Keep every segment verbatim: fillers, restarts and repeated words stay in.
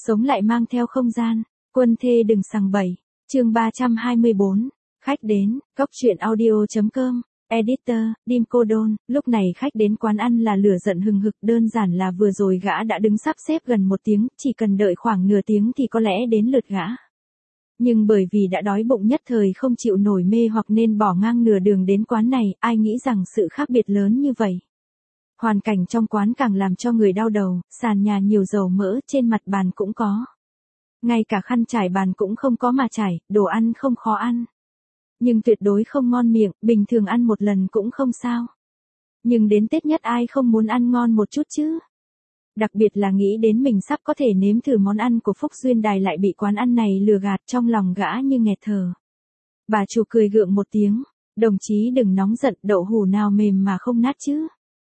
Sống lại mang theo không gian, quân thê đừng sằng bậy. Chương ba trăm hai mươi bốn, khách đến, cốc truyện audio.com, editor, Dim Cô Đôn. Lúc này khách đến quán ăn là lửa giận hừng hực, đơn giản là vừa rồi gã đã đứng sắp xếp gần một tiếng, chỉ cần đợi khoảng nửa tiếng thì có lẽ đến lượt gã. Nhưng bởi vì đã đói bụng nhất thời không chịu nổi mê hoặc nên bỏ ngang nửa đường đến quán này, ai nghĩ rằng sự khác biệt lớn như vậy. Hoàn cảnh trong quán càng làm cho người đau đầu, sàn nhà nhiều dầu mỡ, trên mặt bàn cũng có. Ngay cả khăn trải bàn cũng không có mà trải, đồ ăn không khó ăn. Nhưng tuyệt đối không ngon miệng, bình thường ăn một lần cũng không sao. Nhưng đến Tết nhất ai không muốn ăn ngon một chút chứ? Đặc biệt là nghĩ đến mình sắp có thể nếm thử món ăn của Phúc Duyên Đài lại bị quán ăn này lừa gạt, trong lòng gã như nghẹt thở. Bà chủ cười gượng một tiếng, đồng chí đừng nóng giận, đậu hủ nào mềm mà không nát chứ.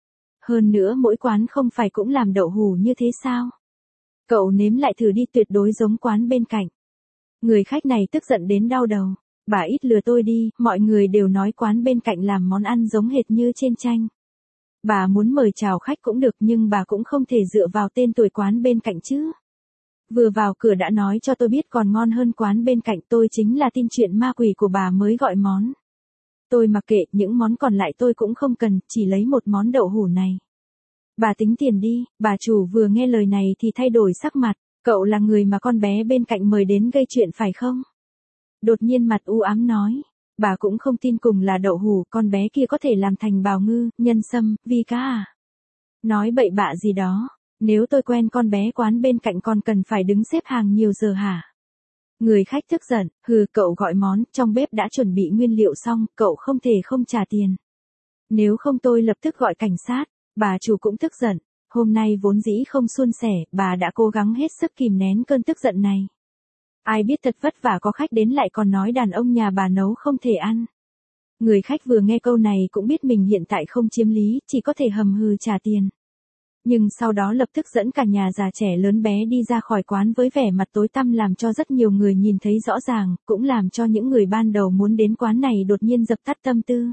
Hơn nữa mỗi quán không phải cũng làm đậu hủ như thế sao? Cậu nếm lại thử đi, tuyệt đối giống quán bên cạnh. Người khách này tức giận đến đau đầu. Bà ít lừa tôi đi, mọi người đều nói quán bên cạnh làm món ăn giống hệt như trên tranh. Bà muốn mời chào khách cũng được nhưng bà cũng không thể dựa vào tên tuổi quán bên cạnh chứ. Vừa vào cửa đã nói cho tôi biết còn ngon hơn quán bên cạnh, tôi chính là tin chuyện ma quỷ của bà mới gọi món. Tôi mặc kệ, những món còn lại tôi cũng không cần, chỉ lấy một món đậu hủ này. Bà tính tiền đi. Bà chủ vừa nghe lời này thì thay đổi sắc mặt. Cậu là người mà con bé bên cạnh mời đến gây chuyện phải không? Đột nhiên mặt u ám nói. Bà cũng không tin cùng là đậu hủ, con bé kia có thể làm thành bào ngư, nhân sâm, vi cá à? Nói bậy bạ gì đó. Nếu tôi quen con bé quán bên cạnh còn cần phải đứng xếp hàng nhiều giờ hả? Người khách tức giận, hừ, cậu gọi món, trong bếp đã chuẩn bị nguyên liệu xong, cậu không thể không trả tiền. Nếu không tôi lập tức gọi cảnh sát. Bà chủ cũng tức giận, hôm nay vốn dĩ không suôn sẻ, bà đã cố gắng hết sức kìm nén cơn tức giận này. Ai biết thật vất vả có khách đến lại còn nói đàn ông nhà bà nấu không thể ăn. Người khách vừa nghe câu này cũng biết mình hiện tại không chiếm lý, chỉ có thể hầm hừ trả tiền. Nhưng sau đó lập tức dẫn cả nhà già trẻ lớn bé đi ra khỏi quán với vẻ mặt tối tăm, làm cho rất nhiều người nhìn thấy rõ ràng, cũng làm cho những người ban đầu muốn đến quán này đột nhiên dập tắt tâm tư.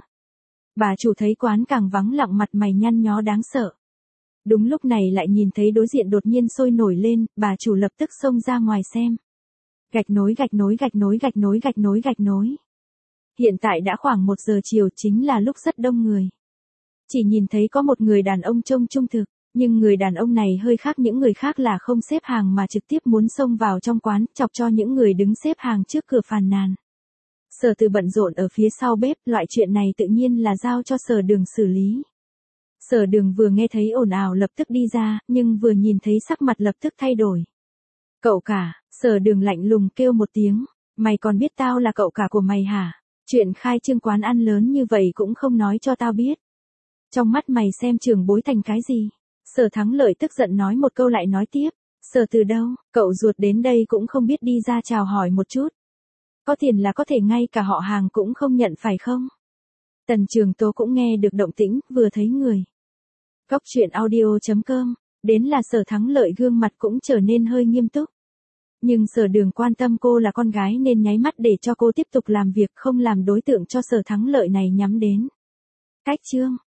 Bà chủ thấy quán càng vắng lặng, mặt mày nhăn nhó đáng sợ. Đúng lúc này lại nhìn thấy đối diện đột nhiên sôi nổi lên, bà chủ lập tức xông ra ngoài xem. Gạch nối gạch nối gạch nối gạch nối gạch nối gạch nối. Hiện tại đã khoảng một giờ chiều, chính là lúc rất đông người. Chỉ nhìn thấy có một người đàn ông trông trung thực, nhưng người đàn ông này hơi khác những người khác là không xếp hàng mà trực tiếp muốn xông vào trong quán, chọc cho những người đứng xếp hàng trước cửa phàn nàn. Sở Từ bận rộn ở phía sau bếp, loại chuyện này tự nhiên là giao cho Sở Đường xử lý. Sở Đường vừa nghe thấy ồn ào lập tức đi ra, nhưng vừa nhìn thấy sắc mặt lập tức thay đổi. Cậu cả, Sở Đường lạnh lùng kêu một tiếng, mày còn biết tao là cậu cả của mày hả? Chuyện khai trương quán ăn lớn như vậy cũng không nói cho tao biết. Trong mắt mày xem trưởng bối thành cái gì? Sở Thắng Lợi tức giận nói một câu lại nói tiếp, Sở Từ đâu, cậu ruột đến đây cũng không biết đi ra chào hỏi một chút. Có tiền là có thể ngay cả họ hàng cũng không nhận phải không? Tần Trường Tố cũng nghe được động tĩnh, vừa thấy người. Cốc truyện audio.com, đến là Sở Thắng Lợi gương mặt cũng trở nên hơi nghiêm túc. Nhưng Sở Đường quan tâm cô là con gái nên nháy mắt để cho cô tiếp tục làm việc, không làm đối tượng cho Sở Thắng Lợi này nhắm đến. Cách chương.